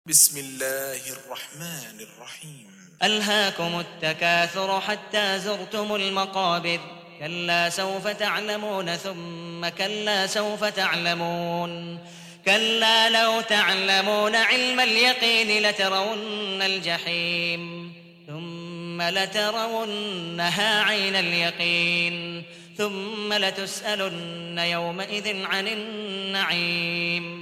بسم الله الرحمن الرحيم. ألهاكم التكاثر حتى زرتم المقابر كلا سوف تعلمون ثم كلا سوف تعلمون كلا لو تعلمون علم اليقين لترون الجحيم ثم لترونها عين اليقين ثم لتسألن يومئذ عن النعيم